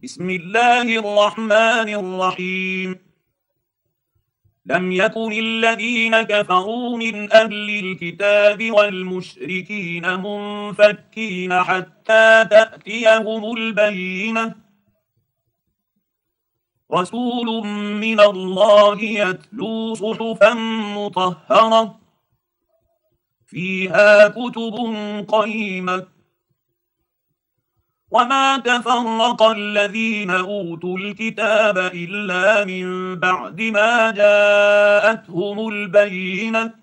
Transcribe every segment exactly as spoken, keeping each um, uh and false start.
بسم الله الرحمن الرحيم. لم يكن الذين كفروا من أهل الكتاب والمشركين منفكين حتى تأتيهم البينة، رسول من الله يتلو صحفا مطهرة فيها كتب قيمة. وما تفرق الذين أوتوا الكتاب إلا من بعد ما جاءتهم البينة،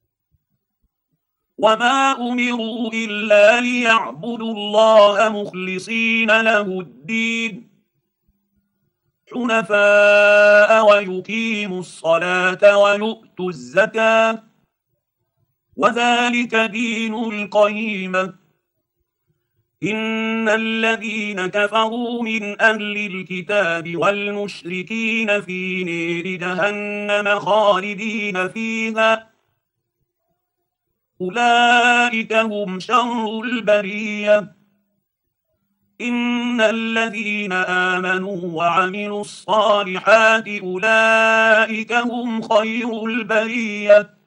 وما أمروا إلا ليعبدوا الله مخلصين له الدين حنفاء ويقيموا الصلاة ويؤتوا الزكاة، وذلك دين القيمة. إن الذين كفروا من أهل الكتاب والمشركين في نار جهنم خالدين فيها، أولئك هم شر البرية. إن الذين آمنوا وعملوا الصالحات أولئك هم خير البرية،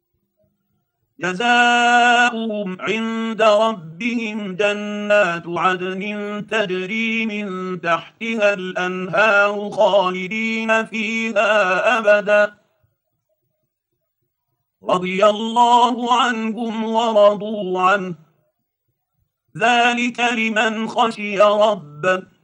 جزاؤهم عند ربهم جنات عدن تجري من تحتها الأنهار خالدين فيها أبدا، رضي الله عنهم ورضوا عنه، ذلك لمن خشي ربه.